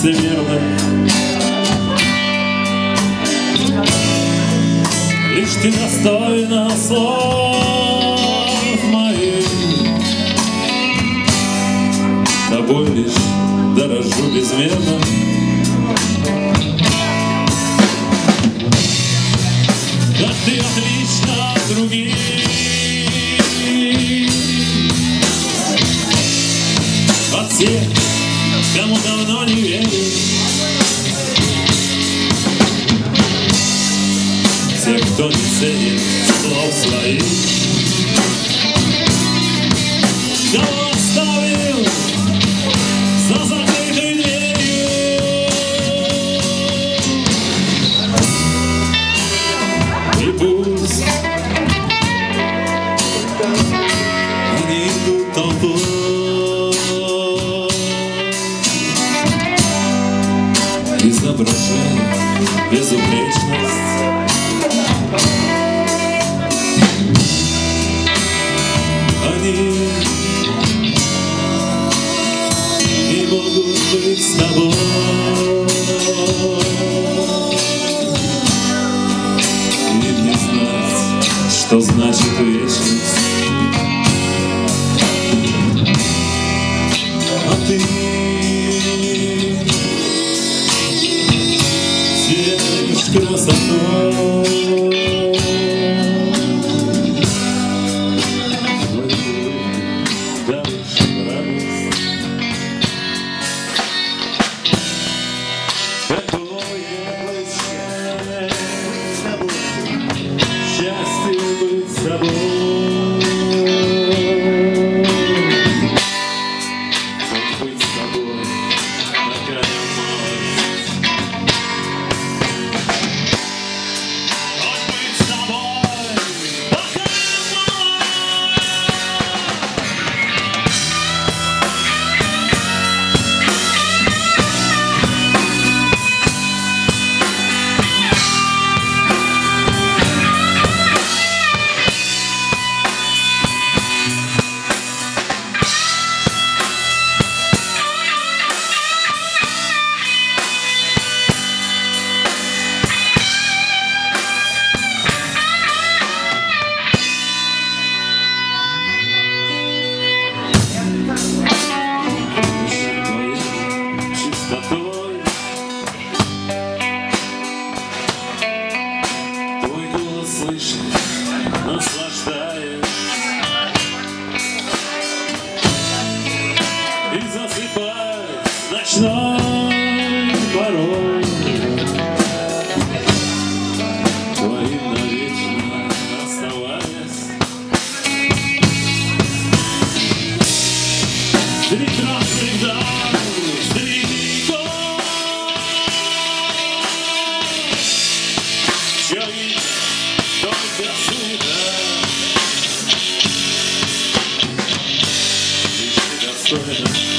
всемирных. Лишь ты достойна слов моих, тобой лишь дорожу безмерно. Как ты отлична от других, от тех, кому давно не веришь, тех, кто не ценит слов своих, кого оставил за закрытой дверью. И пусть они идут толпой, изображая безупречность. Они не могут быть с тобой, им не знать, что значит вечность. А ты сияешь красотой, счастье быть с тобой. Быть с тобой, такая малость. Быть с тобой, такая чистотой. Твой голос слышит, наслаждаясь, и засыпает ночной порой. Твоим навечно оставаясь. Прекрасный дар, стариков, чья видит только суета. Лишь ты достойна